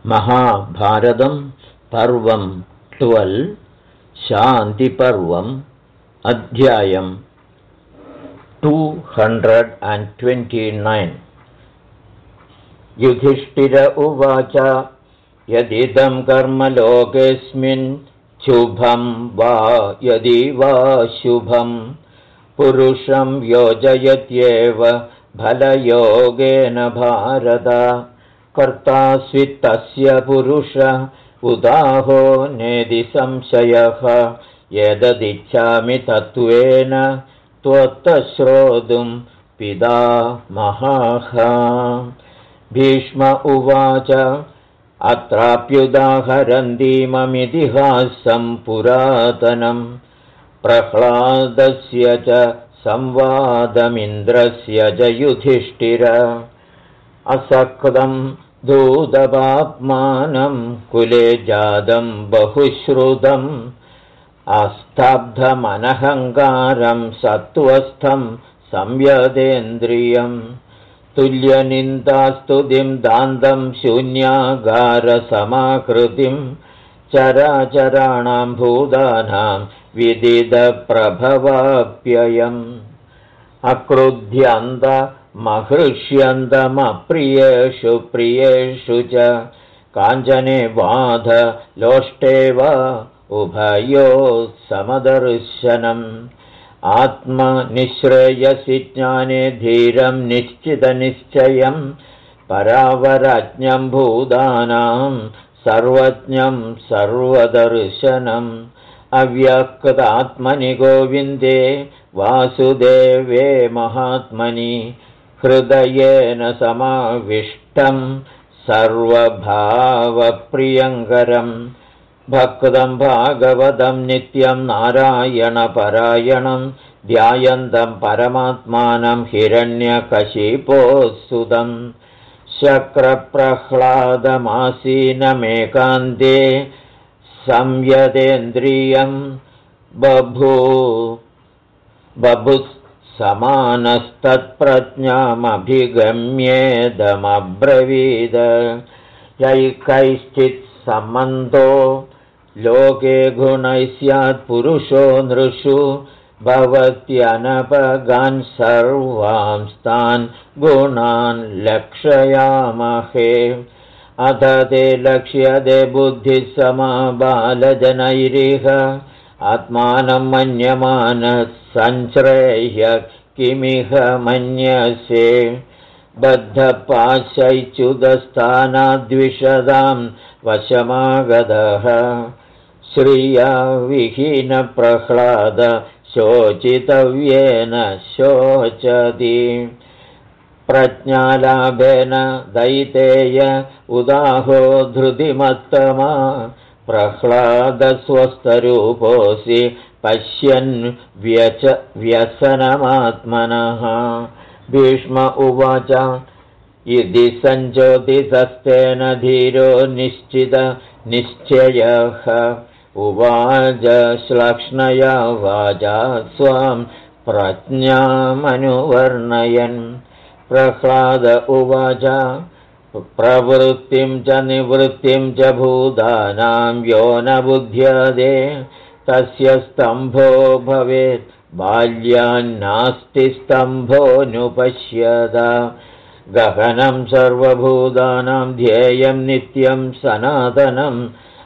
महाभारतं पर्वं 12 शान्तिपर्वम् अध्यायं 229 युधिष्ठिर उवाच यदिदं कर्म लोकेऽस्मिन् शुभं वा यदि वा शुभं पुरुषं योजयत्येव फलयोगेन भारत कर्तास्वित्तस्य पुरुष उदाहो नेदि संशयः यददिच्छामि तत्त्वेन त्वत्तः श्रोतुं पितामहः। भीष्म उवाच अत्राप्युदाहरन्तीममितिहासं पुरातनं प्रह्लादस्य च संवादमिन्द्रस्य च युधिष्ठिर असक्तं दूतपाप्मानं कुले जातं बहुश्रुतम् अस्तब्धमनहङ्कारं सत्त्वस्थं संयदेन्द्रियं तुल्यनिन्दास्तुतिं दान्तं शून्यागारसमाकृतिं चराचराणां भूतानां विदितप्रभवाप्ययम् अक्रुध्यन्तमहृष्यन्तमप्रियेषु प्रियेषु च काञ्चने बाध लोष्टे वा उभयो समदर्शनम् आत्मनिःश्रेयसि ज्ञाने धीरं निश्चितनिश्चयं परावरज्ञं भूतानां सर्वज्ञं सर्वदर्शनम् अव्यक्तात्मनि गोविन्दे वासुदेवे महात्मनि हृदयेन समाविष्टं सर्वभावप्रियङ्करम् भक्तं भागवतं नित्यं नारायणपरायणं ध्यायन्तं परमात्मानं हिरण्यकशिपोऽसुतं शक्रप्रह्लादमासीनमेकान्ते संयदेन्द्रियं बभूसमानस्तत्प्रज्ञामभिगम्येदमब्रवीद यैकैश्चित् सम्बन्धो लोके गुणैः स्यात् पुरुषो नृषु भवत्यनपगान् सर्वांस्तान् गुणान् लक्षयामहे अथ ते लक्ष्यते बुद्धिः समाबालजनैरिह आत्मानं मन्यमानः संश्रेह्य किमिह मन्यसे बद्धपाशैच्युतस्थानाद्विषदां वशमागतः श्रिया विहीनप्रह्लाद शोचितव्येन शोचति प्रज्ञालाभेन दैतेय उदाहो धृतिमत्तमा प्रह्लादस्वस्थरूपोऽसि पश्यन् व्यसनमात्मनः। भीष्म उवाच इति सञ्चोदितस्तेन धीरो निश्चयः उवाच श्लक्ष्णया वाचा स्वां प्रज्ञामनुवर्णयन् प्रह्लाद उवाच प्रवृत्तिं च निवृत्तिं च भूतानां यो न बुध्यते तस्य स्तम्भो भवेत् बाल्यान्नास्ति स्तम्भोऽनुपश्यत गहनं सर्वभूतानां ध्येयं नित्यं सनातनम्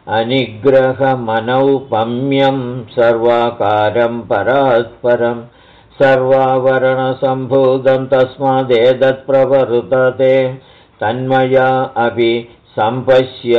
अनिग्रहमनौपम्यं सर्वाकारं परात्परं सर्वावरणसम्भूतं तस्मादेतत्प्रवर्तते तन्मया अपि सम्पश्य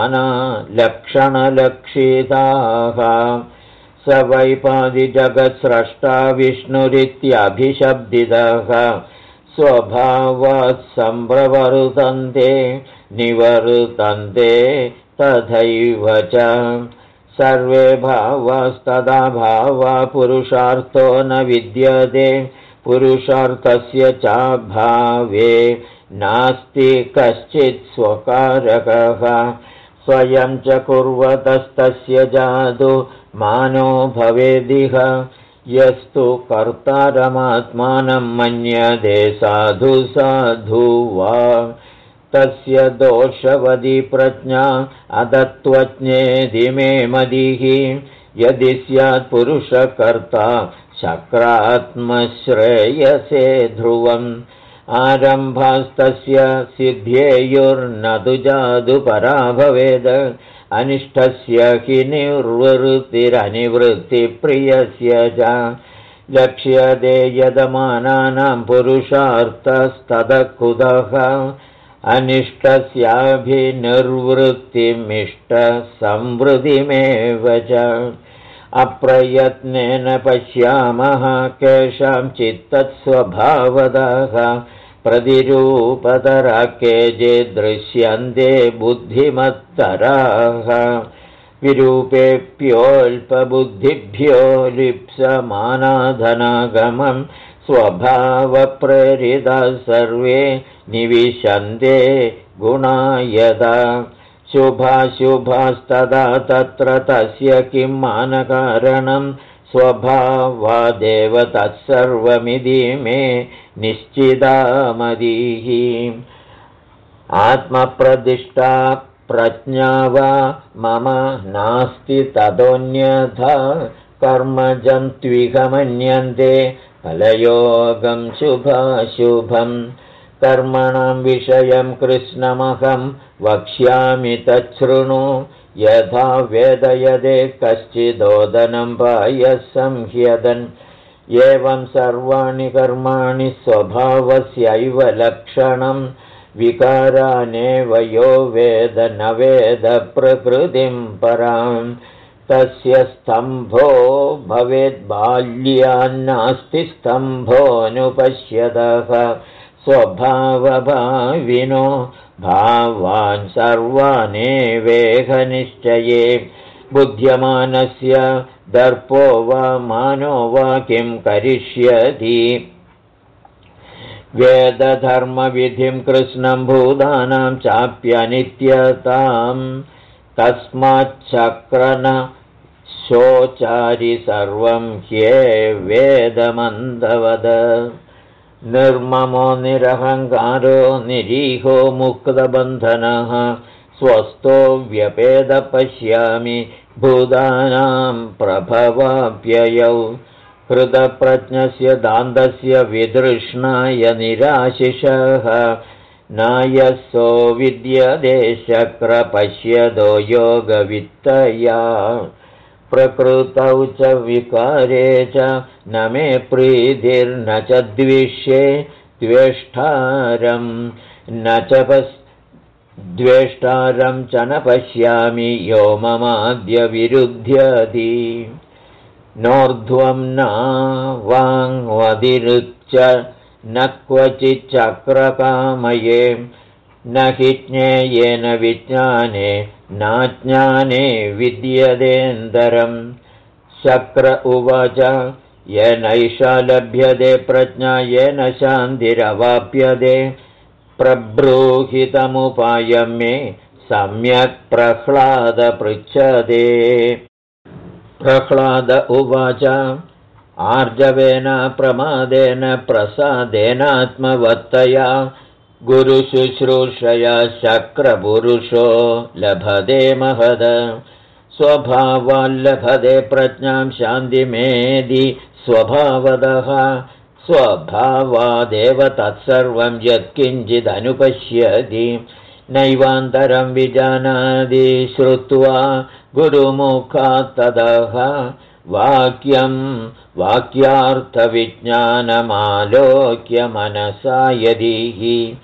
नानालक्षणलक्षिताः स वैपादिजगत्स्रष्टा विष्णुरित्यभिशब्दितः स्वभावात् सम्प्रवर्तन्ते निवर्तन्ते तथैव च सर्वे भावास्तदा भावा पुरुषार्थो न विद्यते पुरुषार्थस्य चाभावे नास्ति कश्चित् स्वकारकः स्वयं च कुर्वतस्तस्य जातु मानो भवेदिह यस्तु कर्तारमात्मानं मन्यते साधु साधु वा तस्य दोषवदी प्रज्ञा अदत्त्वज्ञेदि मे मदिः यदि स्यात् पुरुषकर्ता शक्रात्मश्रेयसे ध्रुवम् आरम्भास्तस्य सिद्ध्येयुर्न तु जादुपरा भवेद् अनिष्टस्य हि निर्वृत्तिरनिवृत्तिप्रियस्य च लक्ष्यते यदमानानां पुरुषार्थस्तदकुतः अनिष्टस्याभिनिर्वृत्तिमिष्टसंवृत्तिमेव च अप्रयत्नेन पश्यामः केषां चित्तस्वभावतः प्रतिरूपतरा केचित् दृश्यन्ते बुद्धिमत्तराः विरूपेभ्योऽल्पबुद्धिभ्यो लिप्समानाधनागमं स्वभावप्रेरिताः सर्वे निविशन्ते गुणायदा शुभाशुभास्तदा तत्र तस्य किं मानकारणं स्वभावादेव तत्सर्वमिति मे निश्चितामतिः आत्मप्रदिष्टा प्रज्ञा वा मम नास्ति ततोऽन्यथा कर्मजन्त्विह मन्यन्ते फलयोगं शुभाशुभम् कर्मणां विषयं कृष्णमहं वक्ष्यामि तच्छृणु यथा वेदयदे कश्चिदोदनं पायसं ह्यदन् एवं सर्वाणि कर्माणि स्वभावस्यैव लक्षणं विकारानेव यो वेद न वेद प्रकृतिं परां तस्य स्तम्भो भवेद्बाल्यान्नास्ति स्तम्भोऽनुपश्यतः स्वभावभाविनो भावान् सर्वानेवेह निश्चये बुद्ध्यमानस्य दर्पो वा मानो वा किं करिष्यति वेदधर्मविधिं कृष्णं भूतानां चाप्यनित्यतां तस्माच्चक्रन शोचारि सर्वं ह्येवेदमन्दवद निर्ममो निरहङ्कारो निरीहो मुक्तबन्धनः स्वस्थो व्यपेद पश्यामि भूतानां प्रभवाप्ययौ हृदप्रज्ञस्य दान्तस्य वितृष्णाय निराशिषः नायसो विद्यते शक्रपश्यदो योगवित्तया प्रकृतौ च विकारे च न मे प्रीतिर्न च द्विष्ये द्वेष्टारं च न पश्यामि यो ममाद्य विरुध्यति नोर्ध्वं न वाङ्वदिरुच्च न क्वचिच्चक्रकामये न हि ज्ञेयेन विज्ञाने नाज्ञाने विद्यतेऽन्तरं शक्र उवाच येनैषा लभ्यते प्रज्ञा येन शान्तिरवाप्यते प्रब्रूहितमुपायं मे सम्यक् प्रह्लाद पृच्छते प्रह्लाद उवाच आर्जवेन प्रमादेन प्रसादेनात्मवत्तया गुरुशुश्रूषया शक्रपुरुषो लभते महद स्वभावाल्लभते प्रज्ञां शान्तिमेधि स्वभावतः स्वभावादेव तत्सर्वं यत्किञ्चिदनुपश्यति नैवान्तरं विजानाति श्रुत्वा गुरुमुखात् ततः वाक्यं वाक्यार्थविज्ञानमालोक्य मनसा यदिः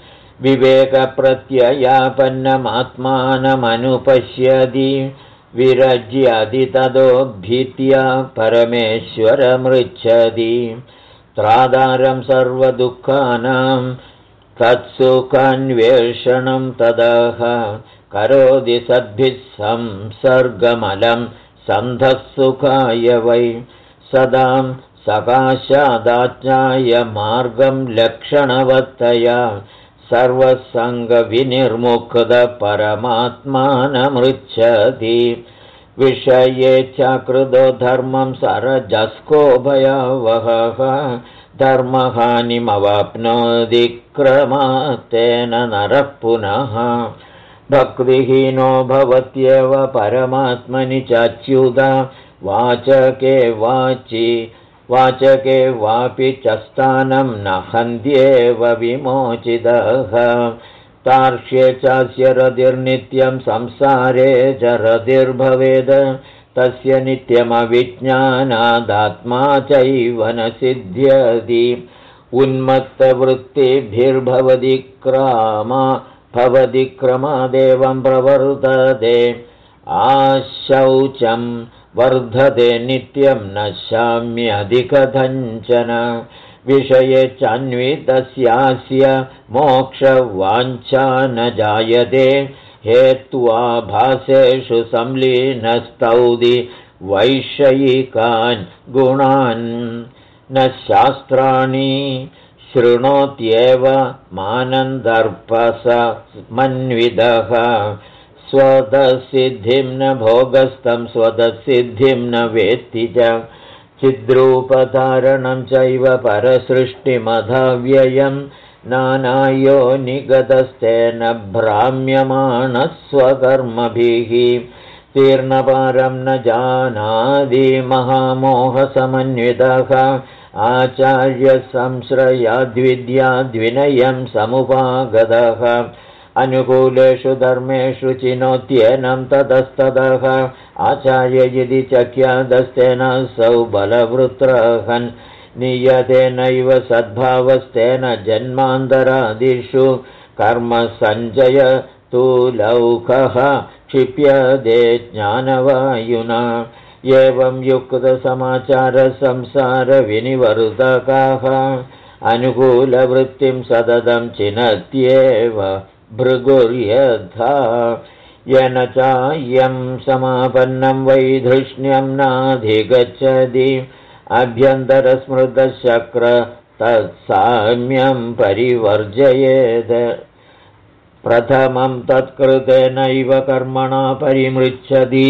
विवेकप्रत्ययापन्नमात्मानमनुपश्यति विरज्यति ततो भीत्या परमेश्वरमृच्छति त्रादारं सर्वदुःखानां तत्सुखान्वेषणं ततः करोति सद्भिः संसर्गमलं सन्धःसुखाय वै सदां सकाशादाज्ञाय मार्गं लक्षणवत्तया सर्वसङ्गविनिर्मुक्तपरमात्मानमृच्छति विषये चाकृतो धर्मं सरजस्को भयावहः धर्महानिमवाप्नोति क्रमात्तेन नरः पुनः भक्तिहीनो भवत्येव परमात्मनि चाच्युत वाचके वापि च स्थानं न हन्त्येव विमोचितः तार्क्ष्ये चास्य रतिर्नित्यं संसारे च रतिर्भवेद् तस्य नित्यमविज्ञानादात्मा चैव न सिद्ध्यति उन्मत्तवृत्तिभिर्भवति क्रमादेवं प्रवर्तते आशौचं वर्धते नित्यं न शाम्यधिकधञ्चन विषये चान्वितस्यास्य मोक्षवाञ्छा न जायते हेत्वा भासेषु संलीनस्तौति वैषयिकान् गुणान् न शास्त्राणि शृणोत्येव मानन्दर्पसमन्वितः स्वतःसिद्धिं न भोगस्थं स्वतःसिद्धिं न वेत्ति च चिद्रूपधारणं चैव परसृष्टिमधाव्ययं नानायो निगतस्तेन भ्राम्यमाणः स्वकर्मभिः तीर्णपारं न जानाति महामोहसमन्वितः आचार्यसंश्रयाद्विद्याद्विनयं समुपागतः अनुकूलेषु धर्मेषु चिनोत्येनं ततस्ततः आचार्य यदि चख्यादस्तेन सौ बलवृत्रहन् नियतेनैव सद्भावस्तेन जन्मान्तरादिषु कर्मसञ्चय तु लौकः क्षिप्यते ज्ञानवायुना एवं युक्तसमाचारसंसारविनिवर्तकाः अनुकूलवृत्तिं सततं चिनत्येव भृगुर्यथा येन चायं समापन्नं वैधृष्ण्यं नाधिगच्छति अभ्यन्तरस्मृतशक्र तत्साम्यं परिवर्जयेत् प्रथमं तत्कृतेनैव कर्मणा परिमृच्छति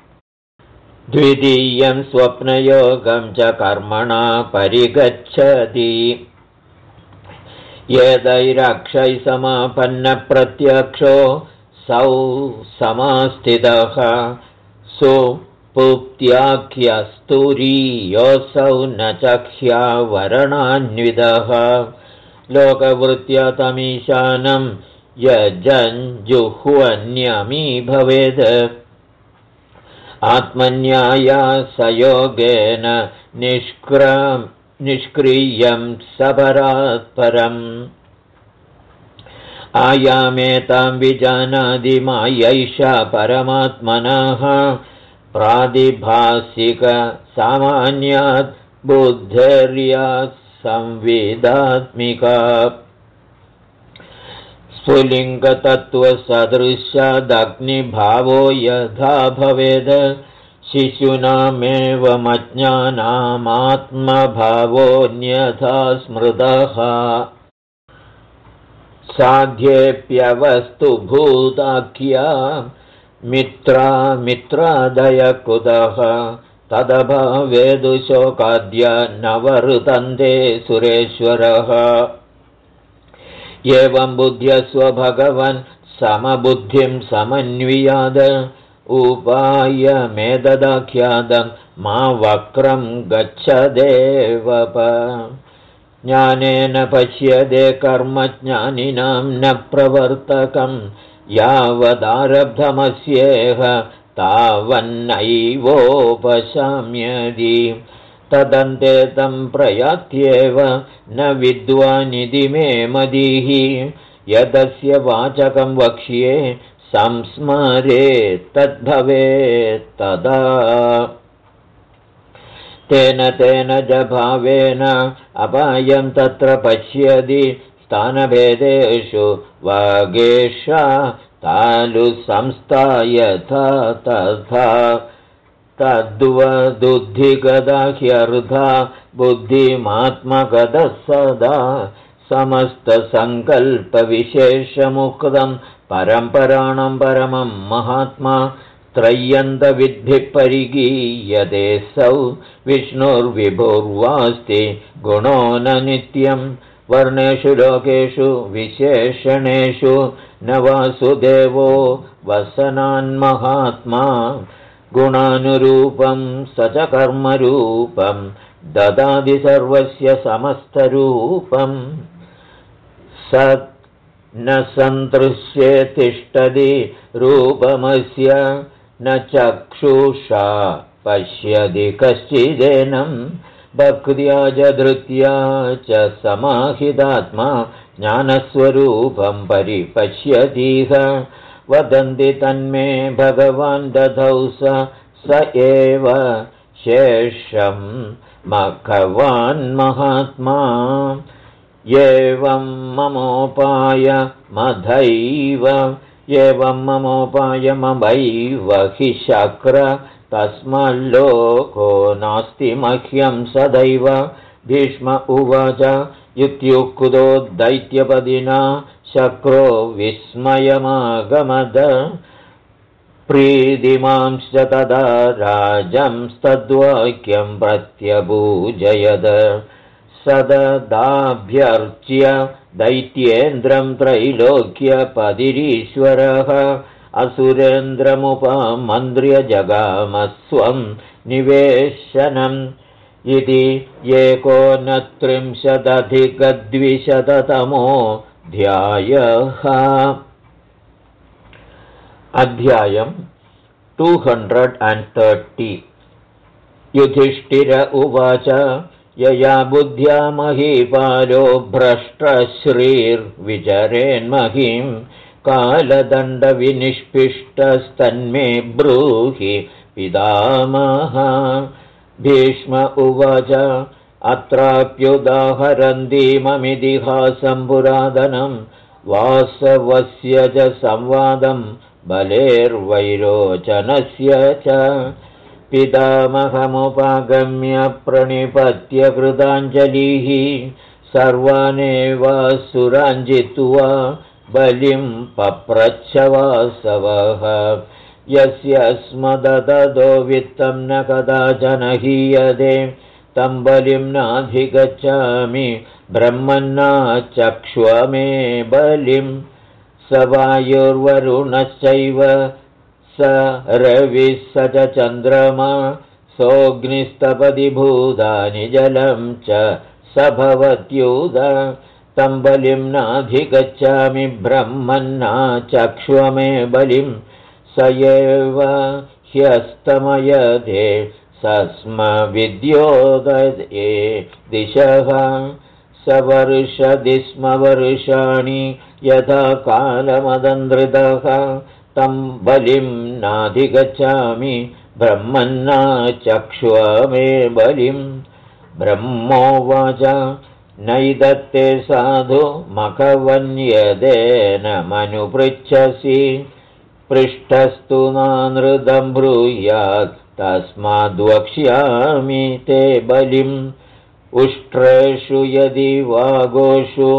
द्वितीयं स्वप्नयोगं च कर्मणा परिगच्छति यदैरक्षै समापन्नप्रत्यक्षो सौ समास्थितः सुपुप्त्याख्यस्तुरीयोऽसौ न चख्यावरणान्वितः लोकवृत्त्या तमीशानं यजञ्जुह्वन्यमी भवेत् आत्मन्यायासयोगेन निष्क्रियं सबरात्परम् आयामेतां विजानाति मायैषा परमात्मनः प्रातिभासिकसामान्यात् बुद्धेर्या संविदात्मिका स्फुलिङ्गतत्त्वसदृशादग्निभावो यथा भवेद् शिशूनामेवमज्ञानामात्मभावोऽन्यथा स्मृतः साध्येऽप्यवस्तु भूताख्या मित्रादय कुतः तदभावेदु शोकाद्या न वर्तन्ते सुरेश्वरः एवं बुद्ध्यस्व भगवन् समबुद्धिं समन्वियाद उपायमेतदाख्यातं मा वक्रं गच्छदेवप ज्ञानेन पश्यते कर्म ज्ञानिनां न प्रवर्तकं यावदारब्धमस्येह तावन्नैवोपशाम्यति तदन्ते तं प्रयात्येव न विद्वानिति मे मतिः यदस्य वाचकं वक्ष्ये संस्मरे तद्भवेत् तदा तेन च भावेन अपायं तत्र पश्यति स्थानभेदेषु वागेशा तालुसंस्था यथा तथा तद्वदुद्धिगदा ह्यर्धा बुद्धिमात्मगतः सदा समस्तसङ्कल्पविशेषमुक्तं परम्पराणं परमं महात्मा त्रय्यन्तविद्भिः परिगीयते सौ विष्णुर्विभुर्वास्ति गुणो न नित्यं वर्णेषु लोकेषु विशेषणेषु न वासुदेवो वसनान्महात्मा गुणानुरूपं स च कर्मरूपं ददाति सर्वस्य समस्तरूपं सत् न सन्तृष्ये तिष्ठति रूपमस्य न चक्षुषा पश्यति कश्चिदेनं भक्त्या च धृत्या च समाहितात्मा ज्ञानस्वरूपं परिपश्यतीह वदन्ति तन्मे भगवान् दधौ स एव शेषं मघवान् महात्मा एवं ममोपायमभैव हि शक्र तस्माल्लोको नास्ति मह्यं सदैव भीष्म उवाच इत्युक्तो दैत्यपदिना शक्रो विस्मयमागमद प्रीतिमांश्च तदा राजंस्तद्वाक्यं प्रत्यपूजयद सददाभ्यर्च्य दैत्येन्द्रं त्रैलोक्यपदिरीश्वरः असुरेन्द्रमुपमन्त्र्य जगामस्वं निवेशनम् इति 19,200 अध्यायम् 230 युधिष्ठिर उवाच यया बुद्ध्या महीपालो भ्रष्टश्रीर्विचरेन्महीं कालदण्डविनिष्पिष्टस्तन्मे ब्रूहि पितामह भीष्म उवाच अत्राप्युदाहरन्तीममितिहासं पुरातनं वासवस्य च संवादं बलेर्वैरोचनस्य च पितामहमुपागम्य प्रणिपत्य कृताञ्जलिः सर्वानेवासुरान् जित्वा बलिं पप्रच्छ वासवः यस्य स्मदददो वित्तं न कदाचन हीयते तं बलिं नाधिगच्छामि ब्रह्मन्नाचक्ष्व मे बलिं स वायुर्वरुणश्चैव स रविः स च चन्द्रमा सोऽग्निस्तपति भूतानि जलं च स भवत्युत तं बलिं नाधिगच्छामि ब्रह्मन्नाचक्ष्व मे बलिं स एव ह्यस्तमयते सस्म विद्योदये दिशः स वर्षति स्म वर्षाणि यथा कालमदन्द्रितः तं बलिं नाधिगच्छामि ब्रह्मन्नाचक्ष्व मे बलिं ब्रह्मोवाच नैदत्ते साधु मखवन्यदेन मनुपृच्छसि पृष्ठस्तु नानृतं ब्रूयात् तस्माद्वक्ष्यामि ते बलिम् उष्ट्रेषु यदि वागोषु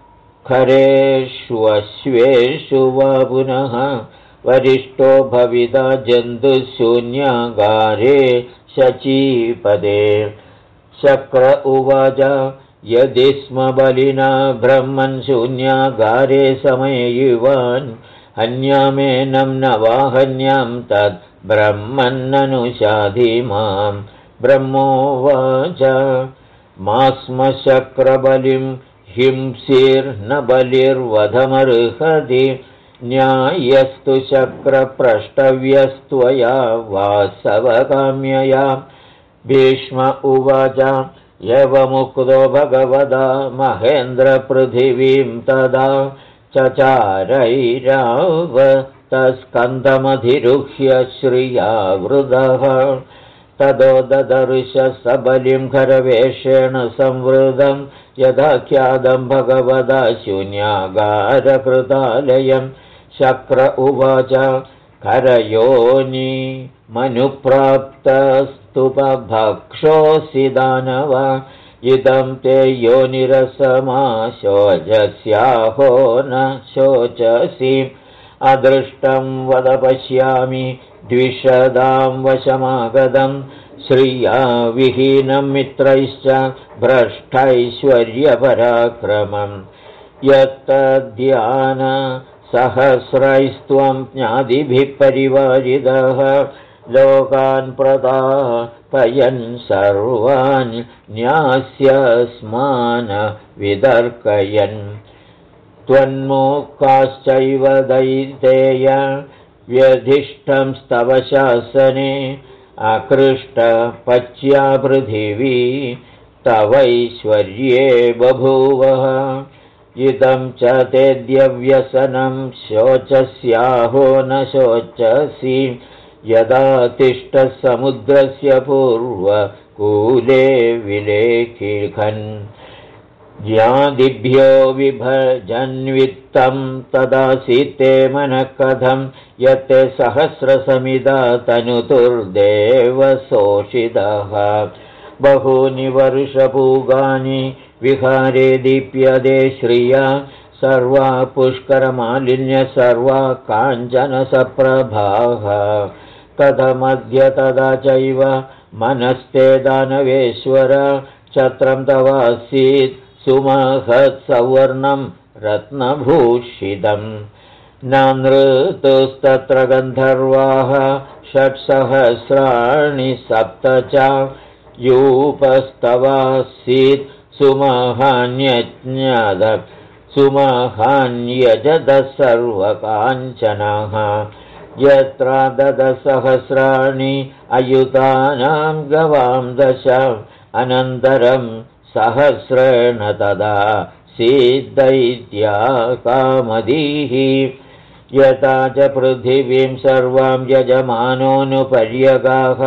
खरेष्वश्वेषु वा पुनः वरिष्ठो भविता जन्तुशून्यागारे शचीपदे शक्र उवाच यदि स्म बलिना ब्रह्मन् शून्यागारे समययुवान् हन्यामेनं न वाहन्यां तद् ब्रह्मन्ननुशाधि मां ब्रह्मोवाच मा स्म शक्रबलिं हिंसीर्न बलिर्वधमर्हति न्यायस्तु शक्रप्रष्टव्यस्त्वया वासवकाम्यया भीष्म उवाच एवमुक्तो भगवदा महेन्द्रपृथिवीं तदा चचारैराव तस्कन्धमधिरुह्य श्रियावृतः तदो ददर्श सबलिं खरवेषेण संवृतं यदाख्यातं भगवदा शून्यागारकृतालयं शक्र उवाच खरयोनि मनुप्राप्तस्तुपभक्षोऽसि दानव इदं ते योनिरसमाशोचस्याहो न शोचसि अदृष्टं वद पश्यामि द्विषदां वशमागतं श्रिया विहीनं मित्रैश्च भ्रष्टैश्वर्यपराक्रमं यत्तद्ध्यान सहस्रैस्त्वं ज्ञातिभिः परिवारितः लोकान् प्रदापयन् सर्वान् न्यास्यस्मान् विदर्कयन् त्वन्मुखाश्चैव दैतेय व्यधिष्ठं स्तव शासने अकृष्टपच्या पृथिवी तवैश्वर्ये बभूवः इदं च तेद्यव्यसनं शोचस्याहो न शोचसि यदा तिष्ठः समुद्रस्य पूर्वकूले विलेखिखन् ज्ञादिभ्यो विभजन्वित्तं तदासीते मनः कथं यत्ते सहस्रसमिदा तनुतुर्देवशोषितः बहूनि वर्षपूगानि विहारे दीप्यते श्रिया सर्वा पुष्करमालिन्य सर्वा काञ्चनसप्रभाः कथमद्य तदा चैव मनस्ते दानवेश्वर छत्रं तवासीत् सुमहत्सवर्णं रत्नभूषितम् नानृतुस्तत्र गन्धर्वाः 600 7 च यूपस्तवासीत् सुमहान्यजदः सर्वकाञ्चनः यत्र ददसहस्राणि अयुतानां गवां 10 अनन्तरं सहस्रेण तदा सिद्धैत्या कामदीः यथा च पृथिवीं सर्वां यजमानोऽनुपर्यगाः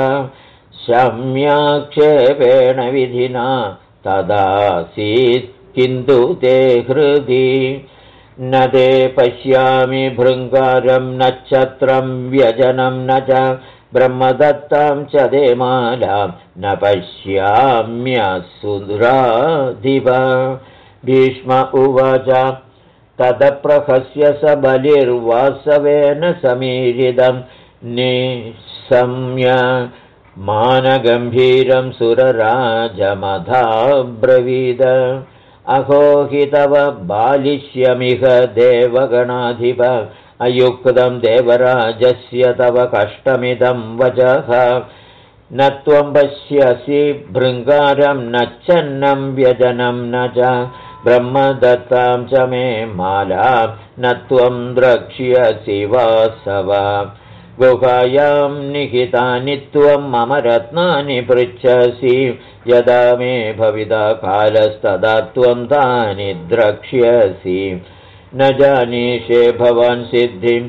शम्याक्षेपेण विधिना तदासीत् किन्तु ते हृदि न ते पश्यामि भृङ्गारं न छत्रं व्यजनं न च ब्रह्मदत्तां च ते मालां न पश्याम्यसुराधिप भीष्म उवाच तदप्रहस्य स बलिर्वासवेन समीरितं निशम्य मानगम्भीरं सुरराजमधाब्रवीद अहो हि तव बालिष्यमिह देवगणाधिप अयुक्तं देवराजस्य तव कष्टमिदं वचः न त्वं पश्यसि भृङ्गारं न चन्नं व्यजनं न च ब्रह्मदत्तां च मे मालां न त्वं द्रक्ष्यसि वासव गुहायां निहितानि त्वं मम रत्नानि पृच्छसि यदा मे भविता कालस्तदा त्वं तानि द्रक्ष्यसि न जानीषे भवान् सिद्धिं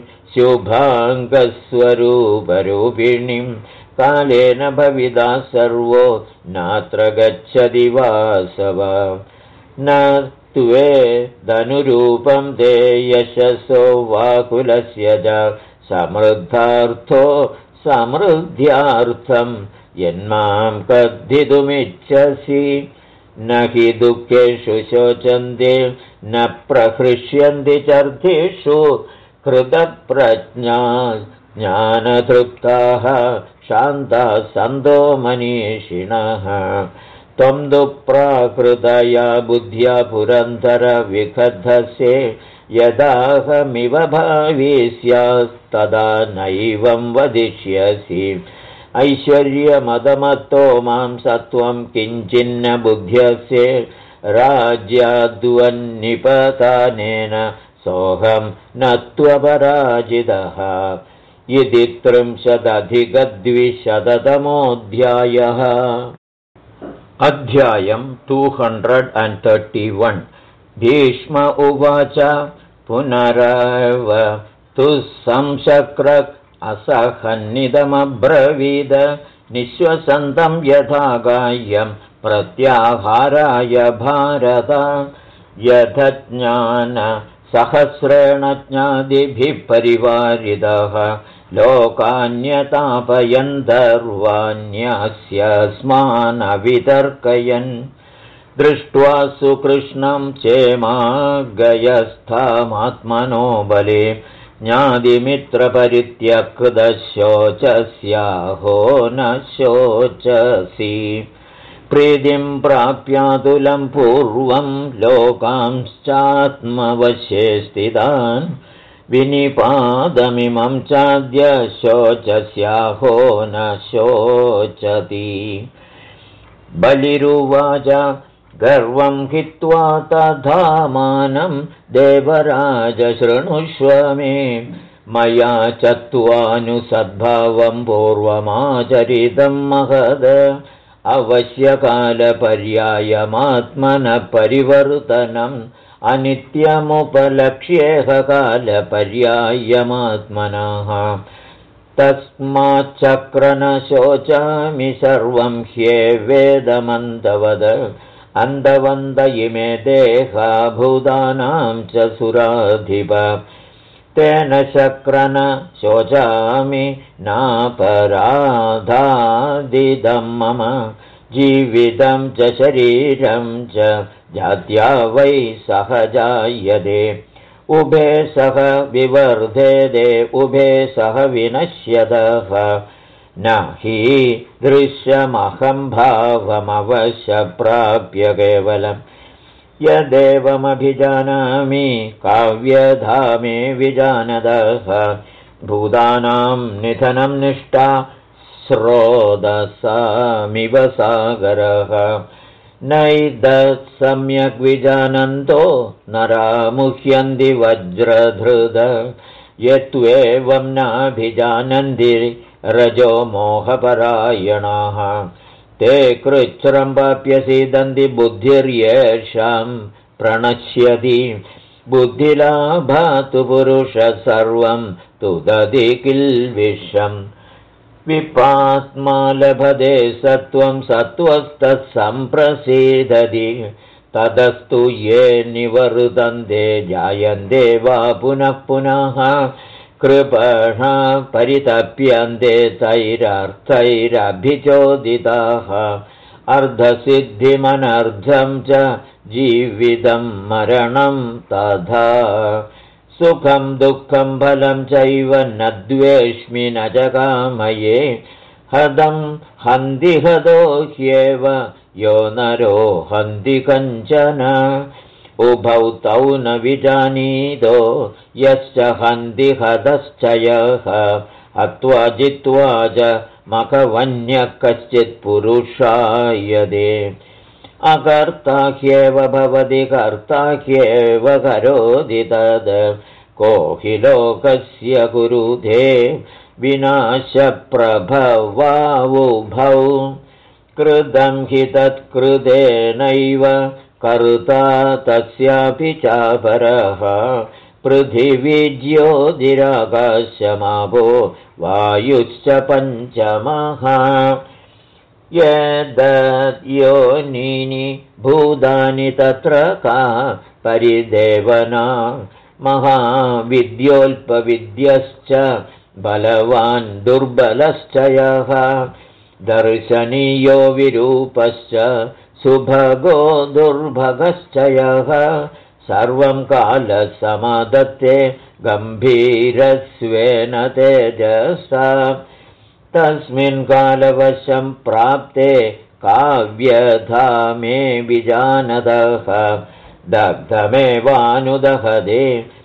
शुभाङ्गस्वरूपरूपिणीं कालेन भविता सर्वो नात्र गच्छति वासव न त्वेदनुरूपं ते यशसो वा कुलस्य च समृद्धार्थो समृद्ध्यार्थं यन्मां कथितुमिच्छसि न हि दुःखेषु शोचन्ते न प्रहृष्यन्ति चर्थिषु कृतप्रज्ञा ज्ञानतृप्ताः शान्ताः सन्तो मनीषिणः त्वं दुःप्राकृतया बुद्ध्या पुरन्दरविखद्धसे यदाहमिव भावी स्यास्तदा नैवं वदिष्यसि ऐश्वर्यमदमत्तो मां सत्वं किञ्चिन्न बुद्ध्यसे राज्याद्वन्निपतानेन सोऽहं न त्वपराजितः इति 300-200तमोऽध्यायः अध्यायं 231 भीष्म उवाच पुनरव तु संशक्रक् असहन्निदमब्रवीद निःश्वसन्तं यथा गायं प्रत्याहाराय भारत यथज्ञान सहस्रेण ज्ञादिभिः परिवारितः लोकान्यतापयन्तर्वान्यस्यस्मानवितर्कयन् दृष्ट्वा सुकृष्णं चेमागयस्थामात्मनो बले ज्ञातिमित्रपरित्यक्तशोचस्याहो न शोचसि प्रीतिं प्राप्यातुलं पूर्वं लोकांश्चात्मवशे स्थितान् विनिपादमिमं चाद्य शोचस्याहो न शोचति बलिरुवाच गर्वं हित्वा तथा मानं देवराज शृणुष्व मे मया चत्वानुसद्भावं पूर्वमाचरितं महद अवश्यकालपर्यायमात्मनः परिवर्तनम् अनित्यमुपलक्ष्येह कालपर्यायमात्मनः तस्माच्चक्रन शोचामि सर्वं ह्येवेदमन्तवद अन्तवन्त इमे देहा भूतानां च सुराधिप तेन शक्रन शोचामि नापराधादिदं मम जीवितं च शरीरं च जात्या वै सह जायते उभे सह विवर्धेदे उभे सह विनश्यतः न हि दृश्यमहं भावमवश्यप्राप्य केवलम् यदेवमभिजानामि काव्यधामे विजानदः भूतानां निधनं निष्ठा स्रोतसामिव सागरः नैदत्सम्यग् विजानन्तो नरा मुह्यन्ति वज्रधृद यत्वेवं नाभिजानन्ति रजो मोहपरायणाः ते कृच्छ्रम्पाप्यसीदन्ति बुद्धिर्येषां प्रणश्यति बुद्धिलाभातु पुरुषः सर्वं तुदधि किल्बिषम् विपात्मा लभते सत्त्वं सत्त्वस्तत्सम्प्रसीदति ततस्तु ये निवर्तन्ते जायन्ते वा पुनः पुनः कृपणा परितप्यन्ते तैरर्थैरभिचोदिताः अर्धसिद्धिमनर्धं च जीवितं मरणं तथा सुखं दुःखं फलं चैव न द्वेष्मि न च कामये हदं हन्ति हदो ह्येव यो नरो हन्ति कञ्चन उभौ तौ न विजानीतो यश्च हन्ति हदश्च यः हत्वा जित्वा च मखवन्यः कश्चित् पुरुषायते अकर्ता ह्येव भवति कर्ता ह्येव करोति तद् को हि लोकस्य कुरुते विनाशप्रभवावुभौ कृतं हि तत्कृतेनैव कर्ता तस्यापि चापरः पृथिवी ज्योतिराकाशमापो वायुश्च पञ्चमः यद्योनीनि भूतानि तत्र का परिदेवना महाविद्योल्पविद्यश्च बलवान् दुर्बलश्च यः दर्शनीयो विरूपश्च सुभगो दुर्भगश्च यः सर्वं कालसमादत्ते गम्भीरस्वेन तेजसा तस्मिन् कालवशं प्राप्ते काव्यधामे विजानदः दग्धमेवानुदहते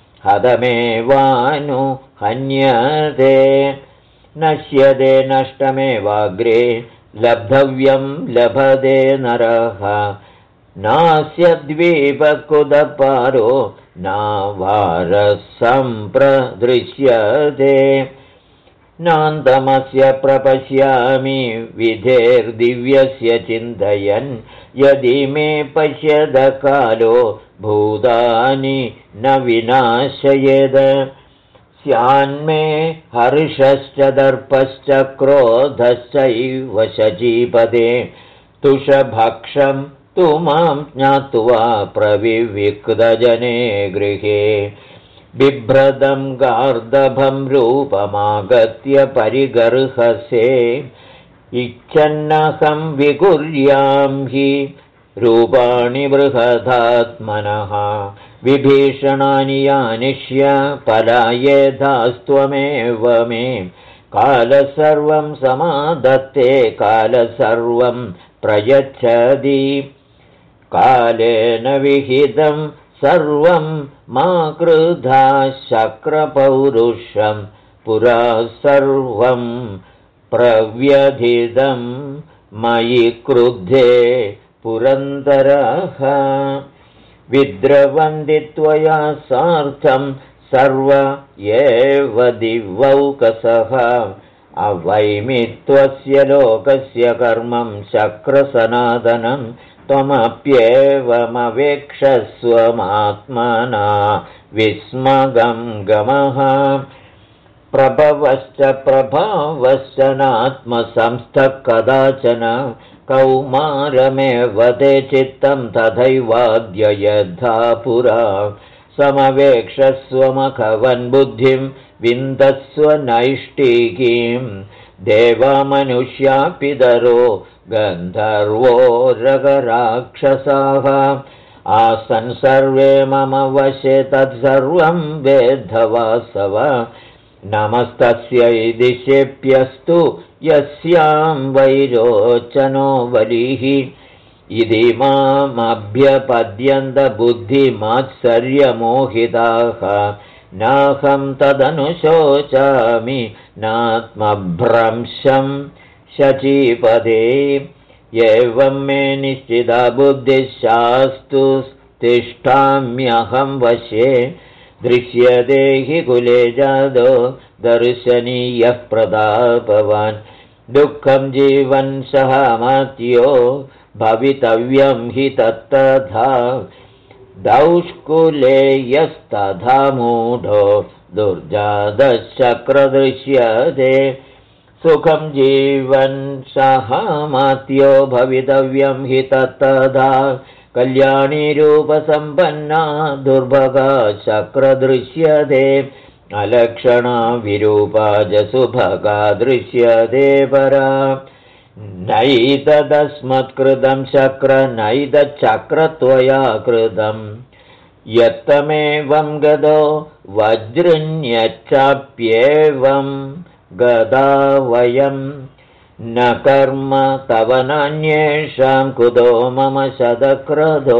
हतमेवानुहन्यते नश्यते नष्टमेवाग्रे लब्धव्यं लभते नरः नास्य द्वीपकुदपारो नावारः सम्प्रदृश्यते नान्तमस्य प्रपश्यामि विधेर्दिव्यस्य चिन्तयन् यदि मे पश्यद कालो भूतानि न विनाशयेद स्यान्मे हर्षश्च दर्पश्च क्रोधश्चैव शचीपदे तुषभक्षं तु मां ज्ञात्वा प्रविविक्तजने गृहे बिभ्रदं गार्दभं रूपमागत्य परिगर्हसे इच्छन्नहं विकुर्यां हि रूपाणि बृहदात्मनः विभीषणानि यानिष्य पलायेधास्त्वमेव मे कालः सर्वं समादत्ते कालः सर्वं प्रयच्छति कालेन विहितं सर्वं मा क्रुधा शक्रपौरुषं पुरा सर्वं प्रव्यथितं मयि क्रुद्धे पुरन्दरः विद्रवन्ति त्वया सार्थं सर्व एव दिवौकसः अवैमित्वस्य लोकस्य कर्मं शक्रसनातनं त्वमप्येवमवेक्षस्वमात्मना विस्मगं गमः प्रभवश्च प्रभावश्च नात्मसंस्थः कदाचन कौमारमेव ते चित्तं तथैवाद्य यथा पुरा समवेक्षस्वमखवन् बुद्धिं विन्दस्व नैष्टिकीं देवमनुष्या पितरो गन्धर्वो रगराक्षसाः आसन् सर्वे मम वशे तत्सर्वं वेद्धवासव नमस्तस्यै दिशेऽप्यस्तु यस्यां वैरोचनो बलिः इति मामभ्यपद्यन्तबुद्धिमात्सर्यमोहिताः नाहं तदनुशोचामि नात्मभ्रंशं शचीपदे एवं मे निश्चिता बुद्धिः शास्तु तिष्ठाम्यहं वशे दृश्यते हि कुले जातो दर्शनीयः प्रतापवान् दुःखं जीवन् सहमत्यो भवितव्यं हि तत्तथा दौष्कुले यस्तथा मूढो दुर्जातश्चक्रदृश्यते सुखं जीवन् सहमत्यो भवितव्यं हि तत्तथा कल्याणीरूपसम्पन्ना दुर्भगा चक्रदृश्यते अलक्षणा विरूपा च सुभगा दृश्यते परा नैतदस्मत्कृतं चक्र नैतच्चक्रत्वया कृतं यत्तमेवं गदो वज्रन्यच्चाप्येवं गदा वयं न कर्म तव नान्येषां कुतो मम शतक्रतो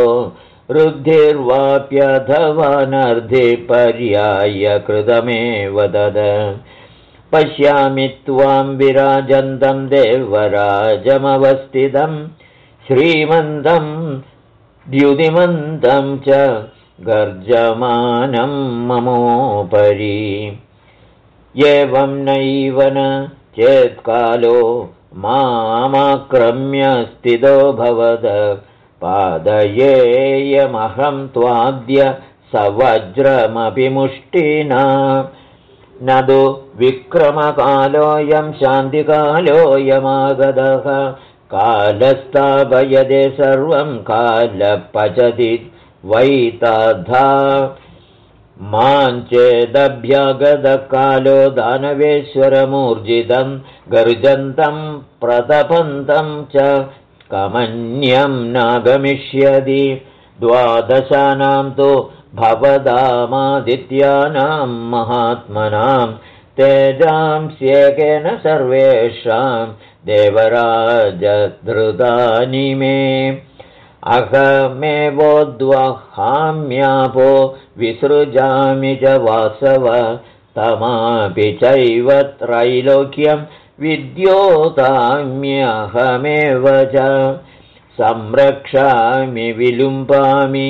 रुद्धिर्वाप्यथवानर्धि पर्यायकृतमेव तद पश्यामि त्वां विराजन्तं देवराजमवस्थितं श्रीमन्तं द्युतिमन्तं च गर्जमानं ममोपरि एवं नैव न चेत्कालो मामाक्रम्य स्थितो भवद पादयेयमहं त्वाद्य सवज्रमपि मुष्टिना न तु विक्रमकालोऽयं शान्तिकालोऽयमागतः कालस्थापयते सर्वं कालपचति वै तथा माञ्चेदभ्यागतकालो दानवेश्वरमूर्जितं गर्जन्तं प्रतपन्तं च कमन्यं नागमिष्यति द्वादशानां तु भवदामादित्यानां महात्मनां तेजांस्येकेन सर्वेषां देवराजधृतानि मे अहमेवोद्वहाम्यापो विसृजामि च वासव तमापि चैव त्रैलोक्यं विद्योताम्यहमेव च संरक्षामि विलुम्पामि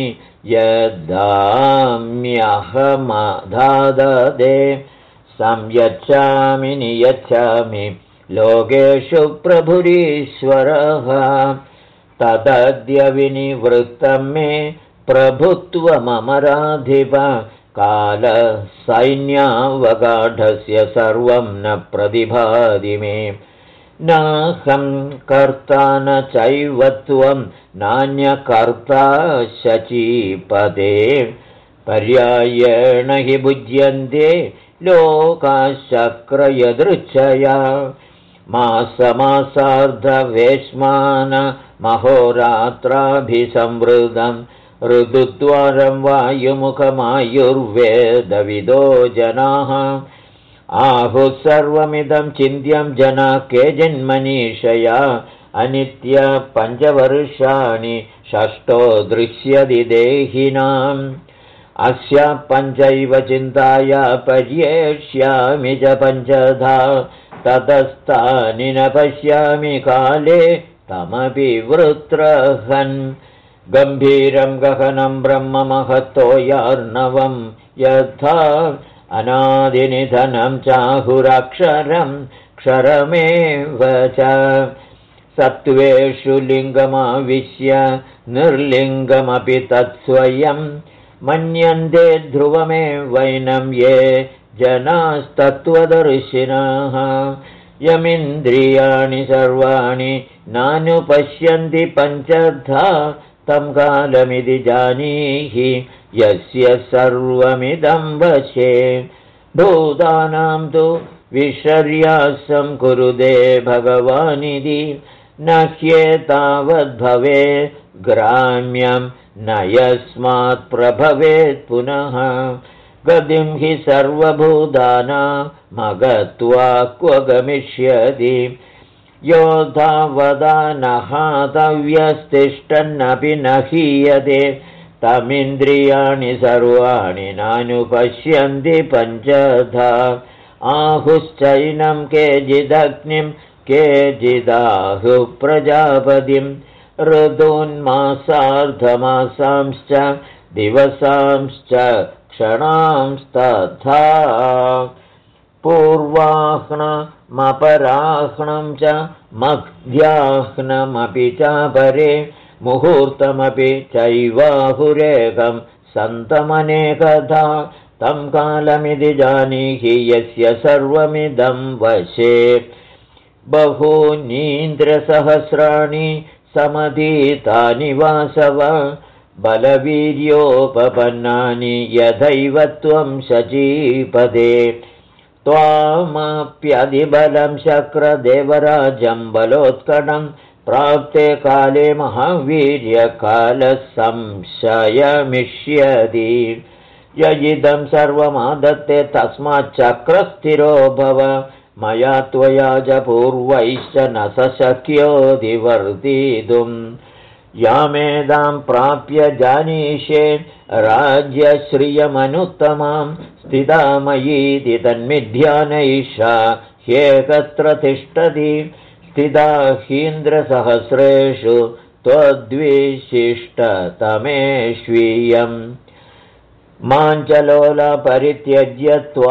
यद्दाम्यहमधाददे संयच्छामि नियच्छामि लोकेषु प्रभुरीश्वरः तदद्य विनिवृत्तं मे प्रभुत्वमराधिप कालसैन्यावगाढस्य सर्वं न प्रतिभाति मे नाहं कर्ता न चैव त्वं नान्यकर्ता शचीपदे पर्यायेण हि भुज्यन्ते लोकाश्चक्रयदृच्छया मासमासार्धवेश्मान महोरात्राभिसंवृतं ऋतुद्वारं वायुमुखमायुर्वेदविदो जनाः आहुः सर्वमिदं चिन्त्यं जना केचिन्मनीषया अनित्य 5 वर्षाणि षष्ठो दृश्यति देहिनाम् अस्य 5 चिन्ताया पर्येष्यामि च 5धा ततस्तानि न पश्यामि काले तमपि वृत्रहन् गम्भीरं गहनं ब्रह्म महत्तोयार्णवं यथा अनादिनिधनं चाहुरक्षरं क्षरमेव च सत्त्वेषु लिङ्गमाविश्य निर्लिङ्गमपि तत्स्वयं मन्यन्ते ध्रुवमेवैनं ये जनास्तत्त्वदर्शिनः यमिन्द्रियाणि सर्वाणि नानुपश्यन्ति 5धा तं कालमिति जानीहि यस्य सर्वमिदं वशे भूतानां तु विशर्यासं कुरुदे भगवानिति न ह्येतावद्भवे ग्राम्यं न यस्मात् प्रभवेत् पुनः गतिं हि सर्वभूतानामगत्वा क्व गमिष्यति योधावदा न हातव्यस्तिष्ठन्नपि न हीयते तमिन्द्रियाणि सर्वाणि नानुपश्यन्ति 5धा आहुश्चैनं केचिदग्निं केचिदाहुः प्रजापतिं ऋतून्मासार्धमासांश्च दिवसांश्च क्षणांस्तथा पूर्वाह्नमपराह्नं च मध्याह्नमपि चापरे मुहूर्तमपि चैवाहुरेकं सन्तमनेकधा तं कालमिति जानीहि यस्य सर्वमिदं वशे बहूनीन्द्रसहस्राणि समधीतानि वासव बलवीर्योपपन्नानि यथैव त्वं शचीपदे त्वामप्यधिबलं शक्रदेवराजं बलोत्कटं प्राप्ते काले महावीर्यकालः संशयमिष्यति यजिदं सर्वमादत्ते तस्माच्चक्रस्थिरो भव मया त्वया च पूर्वैश्च न शक्योऽधिवर्तितुम् यामेदां प्राप्य जानीषे राज्यश्रियमनुत्तमां स्थिता मयीति तन्मिध्यानैषा ह्येकत्र तिष्ठति स्थिता हीन्द्रसहस्रेषु त्वद्विशिष्टतमेष्वीयम् माञ्चलोला परित्यज्य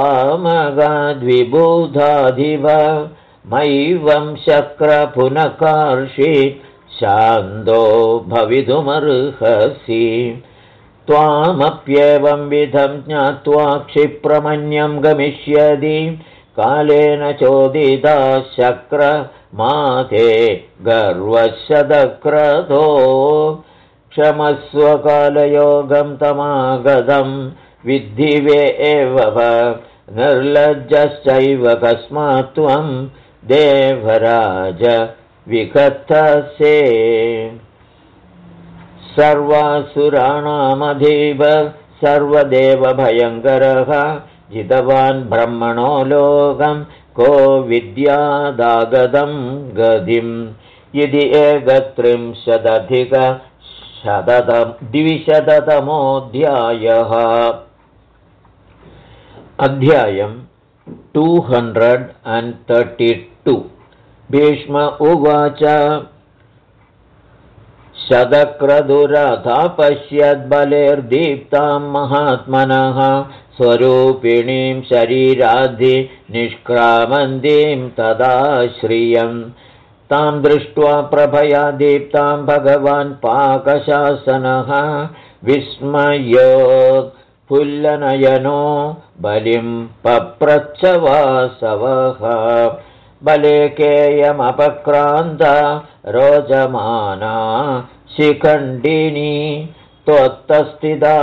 त्वामगाद्विबुधाधिव मैवं शक्रपुनकार्षि शान्तो भवितुमर्हसि त्वामप्येवं विधं ज्ञात्वा क्षिप्रमन्यं गमिष्यति कालेन चोदिता शक्र माते गर्वशतक्रतो क्षमस्वकालयोगं तमागतं विद्धि एव निर्लज्जश्चैव कस्मात् त्वं देवराज विकथसे सर्वासुराणामधीव सर्वदेवभयङ्करः जितवान् ब्रह्मणो लोकं को विद्यादागतं गतिम् यदि 1,300,200तमोऽध्यायः अध्यायम् 232 भीष्म उवाच शतक्रतुरथा पश्यद्बलेर्दीप्तां महात्मनः स्वरूपिणीं शरीराद्धि निष्क्रामन्तीं तदा श्रियं तां दृष्ट्वा प्रभया दीप्तां भगवान् पाकशासनः विस्मयोत्फुल्लनयनो बलिं पप्रच्छ वासवः बलेकेयमपक्रान्ता रोचमाना शिखण्डिनी त्वत्तस्थिता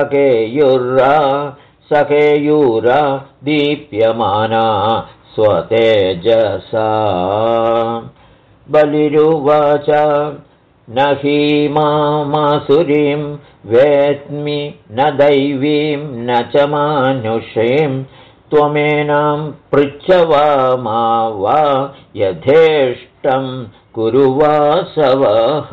सखेयूरा दीप्यमाना स्वतेजसा बलिरुवाच न हीमामासुरीं वेत्मि न दैवीं न च मानुषीं त्वमेनां पृच्छवामा वा यथेष्टं कुरु वासवः।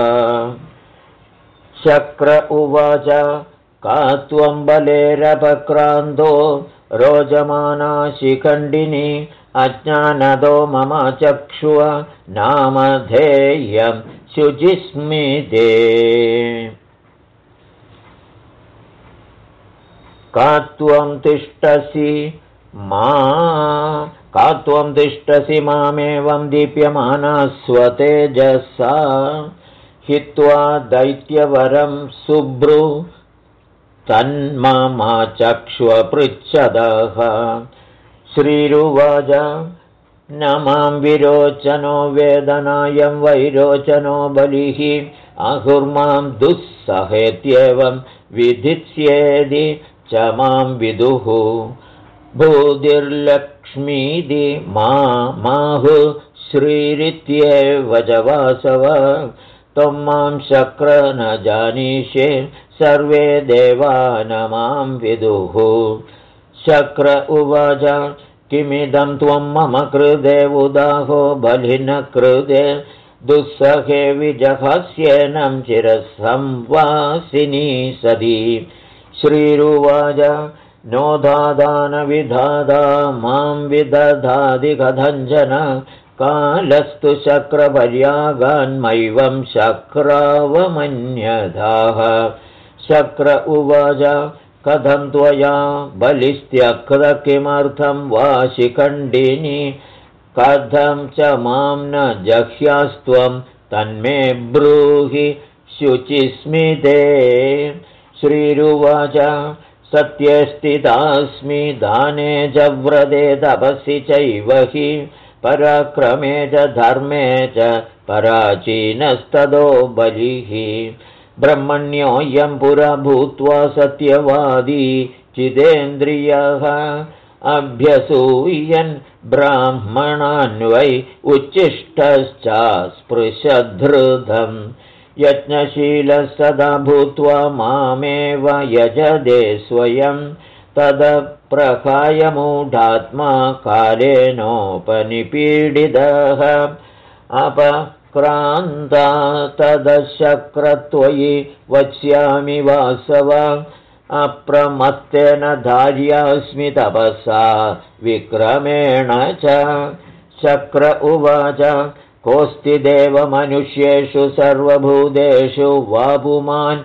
शक्र उवाच का त्वं बलेरपक्रान्तो रोचमाना शिखण्डिनी अज्ञानदो मम चक्षुः नामधेयं शुचिस्मिते। का त्वं तिष्ठसि मामेवं दीप्यमाना स्वतेजसा हित्वा दैत्यवरं सुब्रु तन्मम चक्ष्वपृच्छदः। श्रीरुवाच न मां विरोचनो वेदनायं वैरोचनो बलिः आहुर्मां दुःसहेत्येवं विधित्स्येदि च मां विदुः। भूतिर्लक्ष्मीदि माहु श्रीरित्येव च वासव त्वं मां शक्र न जानीषे सर्वे देवा न मां विदुः। शक्र उवाच किमिदं त्वं मम कृते उदाहो बलिन कृते दुःसहे विजहस्येनं चिरसंवासिनी सदी। श्रीरुवाच नोदादानविधादा मां विदधादि कथञ्चन कालस्तु शक्रपर्यागान्मैवं शक्रावमन्यधाः। शक्र उवाच कथं त्वया बलिस्त्यक्र किमर्थं वा शिखण्डिनी कथं च मां न जह्यास्त्वं तन्मे ब्रूहि शुचिस्मिते। श्रीरुवाच सत्ये स्थितास्मि दाने च व्रते तपसि चैव हि पराक्रमे च धर्मे च पराचीनस्ततो बलिः। ब्रह्मण्योऽयं पुरा भूत्वा सत्यवादी चिदेन्द्रियः अभ्यसूयन् ब्राह्मणान्वै उच्छिष्टश्चास्पृशद्धृतं यज्ञशीलः सदा भूत्वा मामेव यजदे स्वयं तदप्रकायमूढात्मा कालेनोपनिपीडितः अपक्रान्ता तदशक्रत्वयि वक्ष्यामि वासव अप्रमत्तेन धार्यास्मि तपसा विक्रमेण च। शक्र उवाच कोऽस्ति देवमनुष्येषु सर्वभूतेषु वा पुमान्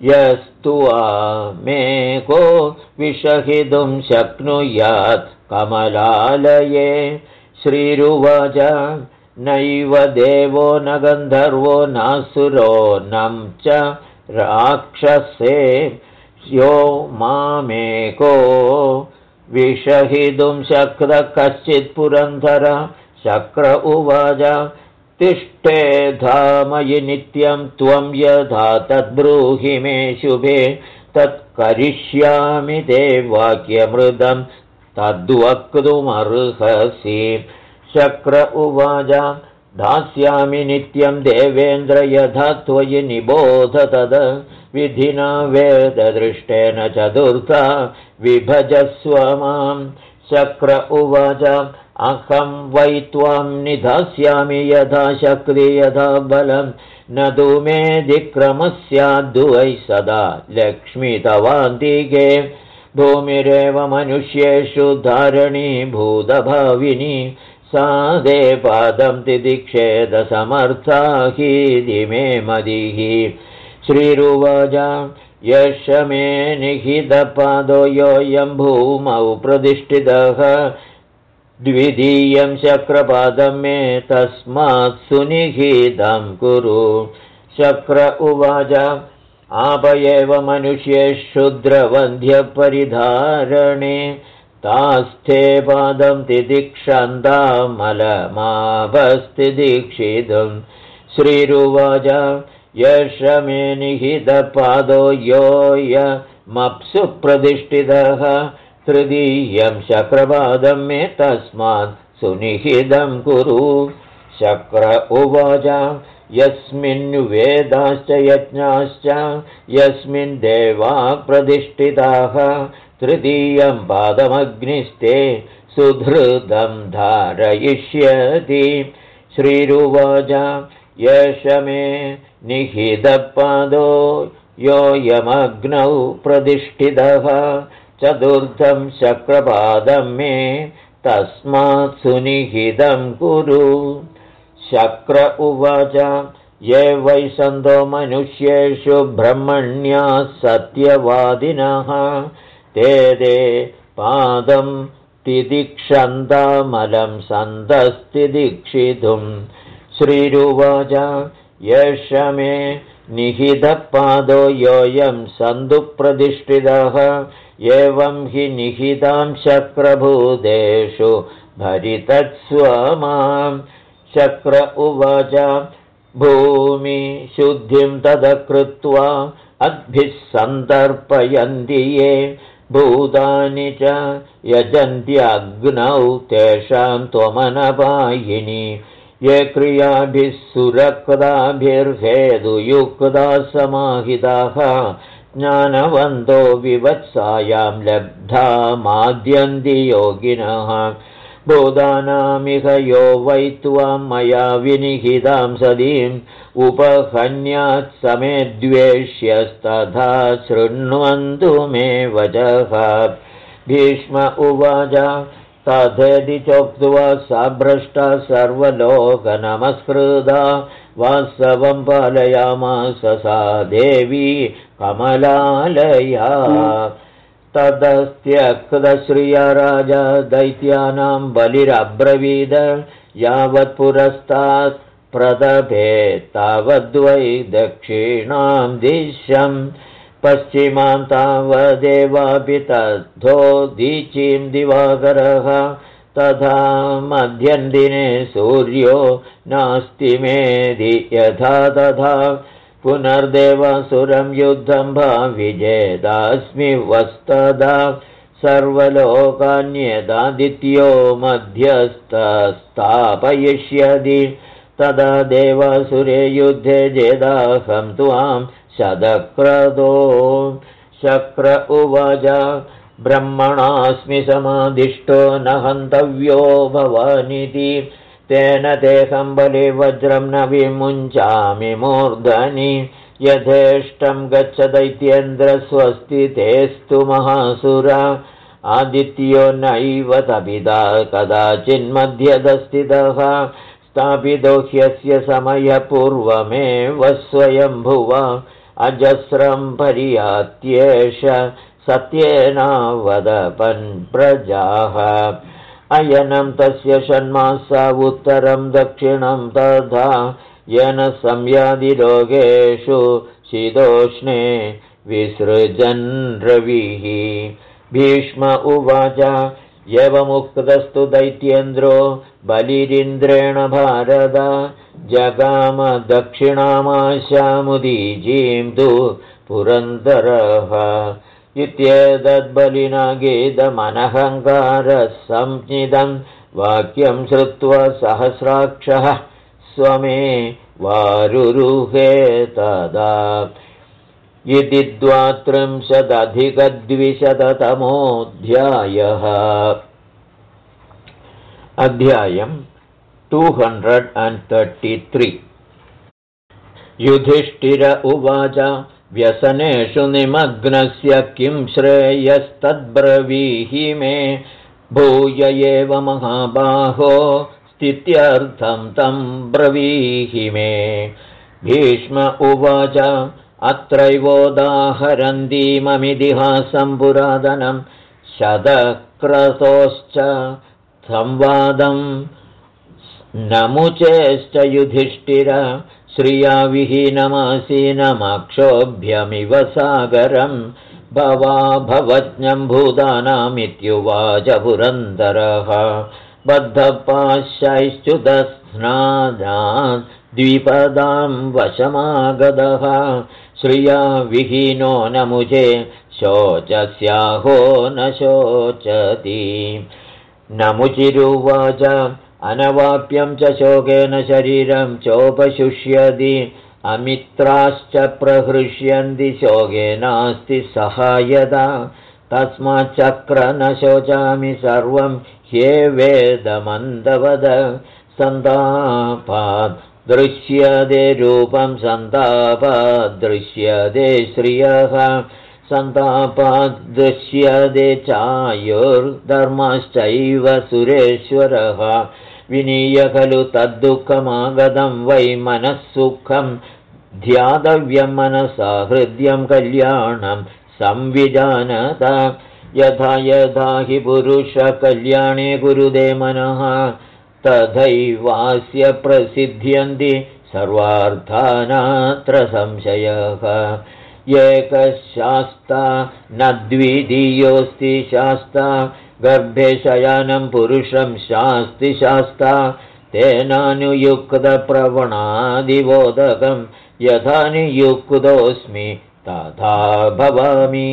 यस्तुमेको विषहितुं शक्नुयात् कमलालये। श्रीरुवाच नैव देवो न गन्धर्वो नासुरो नं च राक्षसे यो मामेको विषहितुं शक्र कश्चित् पुरन्दर। शक्र उवाच तिष्ठेधामयि नित्यं त्वं यथा तद्ब्रूहि मे शुभे तत्करिष्यामि ते वाक्यमृतं तद्वक्तुमर्हसि। शक्र उवाच दास्यामि नित्यं देवेन्द्र यथा त्वयि निबोध तद विधिना वेददृष्टेन चतुर्था विभजस्व मां। शक्र उवाच अहं वै त्वां निधास्यामि यथा शक्ति यथा बलं न तु मे दिक्रमस्याद्वै सदा लक्ष्मी तवान्तिके। भूमिरेव मनुष्येषु धारणीभूतभाविनी सा दे पादं तिदिक्षेद समर्था हि मे मदिः। श्रीरुवाच यश मे निहितपादो योऽयं भूमौ प्रतिष्ठितः द्वितीयं शक्रपादं मे तस्मात् सुनिहितं कुरु। शक्र उवाच आपयेव मनुष्येषु द्रवन्ध्यपरिधारणे तास्थे पादं तिदिक्षन्तामलमाभस्तिदीक्षितुं। श्रीरुवाच यश मे निहितपादो योऽयमप्सु प्रतिष्ठितः तृतीयं शक्रपादं मे तस्मात् सुनिहितं कुरु। शक्र उवाच यस्मिन् वेदाश्च यज्ञाश्च यस्मिन् देवाः प्रतिष्ठिताः तृतीयं पादमग्निस्ते सुधृतं धारयिष्यति श्रीरुवाच एष मे निहितपादो योऽयमग्नौ प्रतिष्ठितः चतुर्थं शक्रपादं मे तस्मात् सुनिहितं कुरु शक्र उवाच ये वै सन्तो मनुष्येषु ब्रह्मण्याः सत्यवादिनः ते पादं तिदिक्षन्तमलं सन्तस्तिदीक्षितुं श्रीरुवाच एष मे निहितपादो योऽयं सन्तुप्रतिष्ठितः एवं हि निहितां शक्रभूतेषु भरितत्स्वमां शक्र उवाच भूमि शुद्धिं तद कृत्वा अद्भिः सन्तर्पयन्ति ये भूतानि च यजन्त्यग्नौ तेषां त्वमनपायिनी ये क्रियाभिः सुरक्ताभिर्हेतुयुक्ताः समाहिताः ज्ञानवन्तो विवत्सायां लब्धा माद्यन्ति योगिनः भूतानामिह यो वै त्वां मया विनिहितां सदीम् उपहन्यात् समेद्वेष्यस्तथा शृण्वन्तु मे वचः भीष्म उवाच तथेति चोक्त्वा सा भ्रष्टा सर्वलोकनमस्कृता वास्तवं पालयामास सा देवी कमलालया तदस्त्यक्तश्रिया राजा दैत्यानां बलिरब्रवीद यावत्पुरस्तात् प्रदभे तावद्वै दक्षिणां दिशं पश्चिमां तावदेवापि तद्धोदीचीं दिवाकरः तथा मध्यन्दिने सूर्यो नास्ति मेदि यथा तथा पुनर्देवासुरं युद्धं भाविजेदास्मि वस्तदा सर्वलोकान्यदादित्यो मध्यस्थस्थापयिष्यति तदा देवासुरे युद्धे जेदाहं त्वां शतक्रतो शक्र उवाच ब्रह्मणास्मि समादिष्टो न हन्तव्यो भवानिति तेन तेहं बले वज्रं न विमुञ्चामि मूर्धनि यथेष्टं गच्छ दैत्येन्द्र स्वस्ति तेस्तु महासुर आदित्यो नैव तपिता कदाचिन्मध्यदस्थितः स्थापितो ह्यस्य समयपूर्वमेव स्वयंभुव अजस्रं परियात्येष सत्येनावदपन् प्रजाः अयनं तस्य षण्मासा उत्तरं दक्षिणं तथा येन संयादिलोकेषु शीतोष्णे विसृजन् रविः भीष्म उवाच एवमुक्तस्तु दैत्येन्द्रो बलिरिन्द्रेण भारत जगाम दक्षिणामाशामुदीचीं तु पुरन्दरः इत्येतद्बलिना गीतमनहङ्कारः संज्ञितं वाक्यं श्रुत्वा सहस्राक्षः स्वमे वारुरुहे तदा इति 32-अधिक-200तमोऽध्यायः अध्यायं 233 युधिष्ठिर उवाच व्यसनेषु निमग्नस्य किं श्रेयस्तद्ब्रवीहि मे भूय एव महाबाहो स्थित्यर्थं तं ब्रवीहि मे भीष्म उवाच अत्रैवोदाहरन्तीममितिहासं पुरातनं शतक्रतोश्च संवादं नमुचेश्च युधिष्ठिर श्रिया विहीनमासीनमक्षोभ्यमिव सागरं भवा भवज्ञं भूतानामित्युवाच पुरन्दरः बद्धपाशैश्च्युतस्नानात् द्विपदां वशमागतः श्रिया विहीनो नमुचे शोचस्याहो न शोचति नमुचिरुवाच अनवाप्यं च शोकेन शरीरं चोपशुष्यति अमित्राश्च प्रहृष्यन्ति शोकेनास्ति सहायता तस्माच्चक्र न शोचामि सर्वं ह्येवेदमन्दवद सन्तापाद् दृश्यते रूपं सन्तापाद् दृश्यते श्रियः सन्तापाद् दृश्यते चायुर्धर्मश्चैव सुरेश्वरः विनीय खलु तद्दुःखमागतं वै मनः सुखं ध्यातव्यं मनसा हृद्यं कल्याणं संविजानत यथा यथा हि पुरुषः कल्याणे कुरुते मनः तथैवास्य प्रसिद्ध्यन्ति सर्वार्थानात्र संशयः एकः शास्ता न द्वितीयोऽस्ति शास्ता गर्भे शयानं पुरुषं शास्ति शास्ता तेनानुयुक्तप्रवणादिबोधकं यथा नियुक्तोऽस्मि तथा भवामि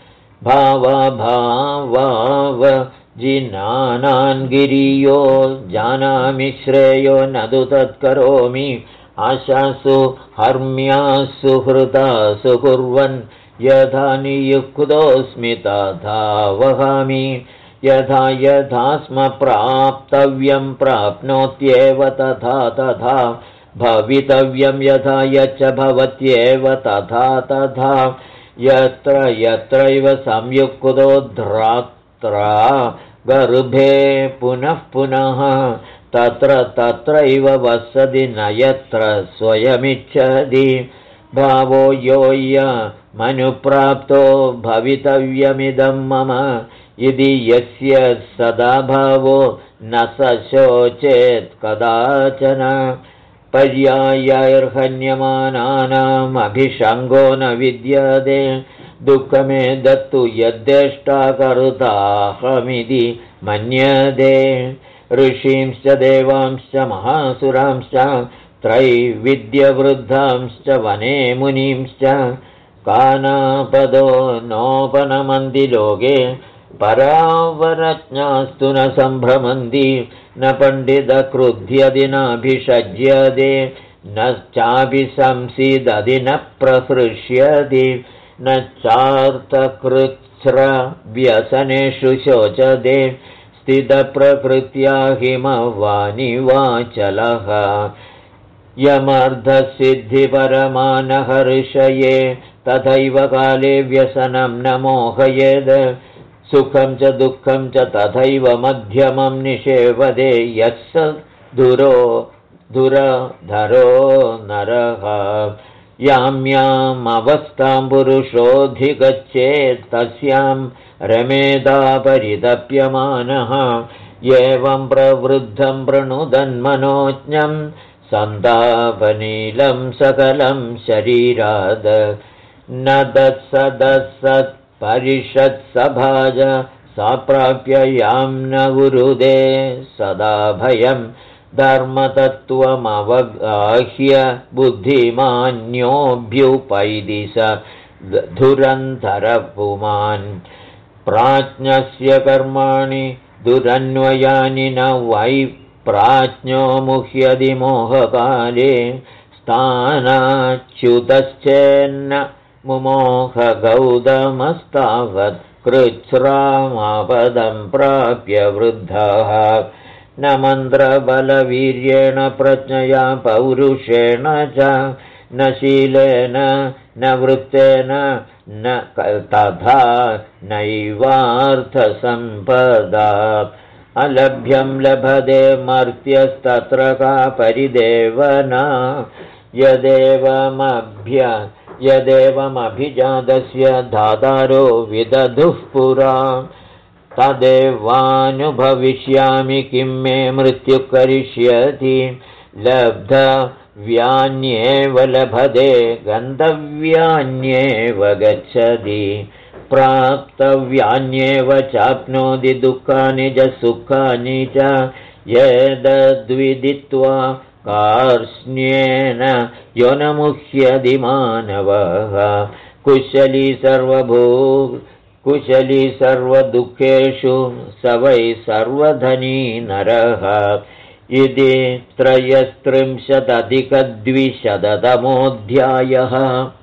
भावाभावाव जिनानान् गिरियो जानामि श्रेयो न तु तत्करोमि आशासु हर्म्यासु हृतासु कुर्वन् यथा नियुक्तोऽस्मि तथा वहामि यथा यथा स्म प्राप्तव्यं प्राप्नोत्येव तथा तथा भवितव्यं यथा यच्च भवत्येव तथा तथा यत्र यत्रैव संयुक्तो ध्रात्रा गर्भे पुनः पुनः तत्र तत्रैव वसति न यत्र स्वयमिच्छति भावो योऽयमनुप्राप्तो भवितव्यमिदं मम यदि यस्य सदा भावो न स शोचेत् कदाचन पर्यायैर्हन्यमानानामभिषङ्गो न विद्यते दुःखमे दत्तु यद्देष्टा करुताहमिति मन्यते ऋषींश्च देवांश्च महासुरांश्च त्रैविद्यवृद्धांश्च वने मुनींश्च कानापदो नोपनमन्ति लोके परावरज्ञास्तु न सम्भ्रमन्ति न पण्डितक्रुध्यति नाभिषज्यते न चाभिशंसीदति न प्रहृष्यति न चार्थकृच्छ्रव्यसनेषु शोचते स्थितप्रकृत्या हिमवानिवाचलः यमर्धसिद्धिपरमानहर्षये तथैव काले व्यसनं न मोहयेद् सुखं च दुःखं च तथैव मध्यमं निषेवते यस्य दुरधरो नरः याम्यामवस्थां पुरुषोऽधिगच्छेत् तस्यां रमेदा परितप्यमानः एवं प्रवृद्धं प्रणुदन्मनोज्ञं सन्तापनीलं सकलं शरीराद न दत्सदत्सत् परिषत्सभाज सा प्राप्य यां न गुरुदे सदा भयं धर्मतत्त्वमवगाह्य बुद्धिमान्योऽभ्युपैति स धुरन्धरपुमान् प्राज्ञस्य कर्माणि दुरन्वयानि न वै प्राज्ञो मुह्यति मोहकाले स्थानाच्युतश्चेन्न मुमोह गौतमस्तावत् कृच्छ्रामापदं प्राप्य वृद्धः न मन्त्रबलवीर्येण प्रज्ञया पौरुषेण च न शीलेन न वृत्तेन न तथा नैवार्थसम्पदा अलभ्यं लभते मर्त्यस्तत्र का परिदेवना यदेवमभिजातस्य धातारो विदधुः पुरा तदेवानुभविष्यामि किं मे मृत्युः करिष्यति लब्धव्यान्येव लभते गन्तव्यान्येव गच्छति प्राप्तव्यान्येव चाप्नोति दुःखानि च सुखानि च यद्विदित्वा कार्ष्ण्येन यो न मुह्यति मानवः कुशली सर्वदुःखेषु स वै सर्वधनी नरः इति 33+200तमोऽध्यायः।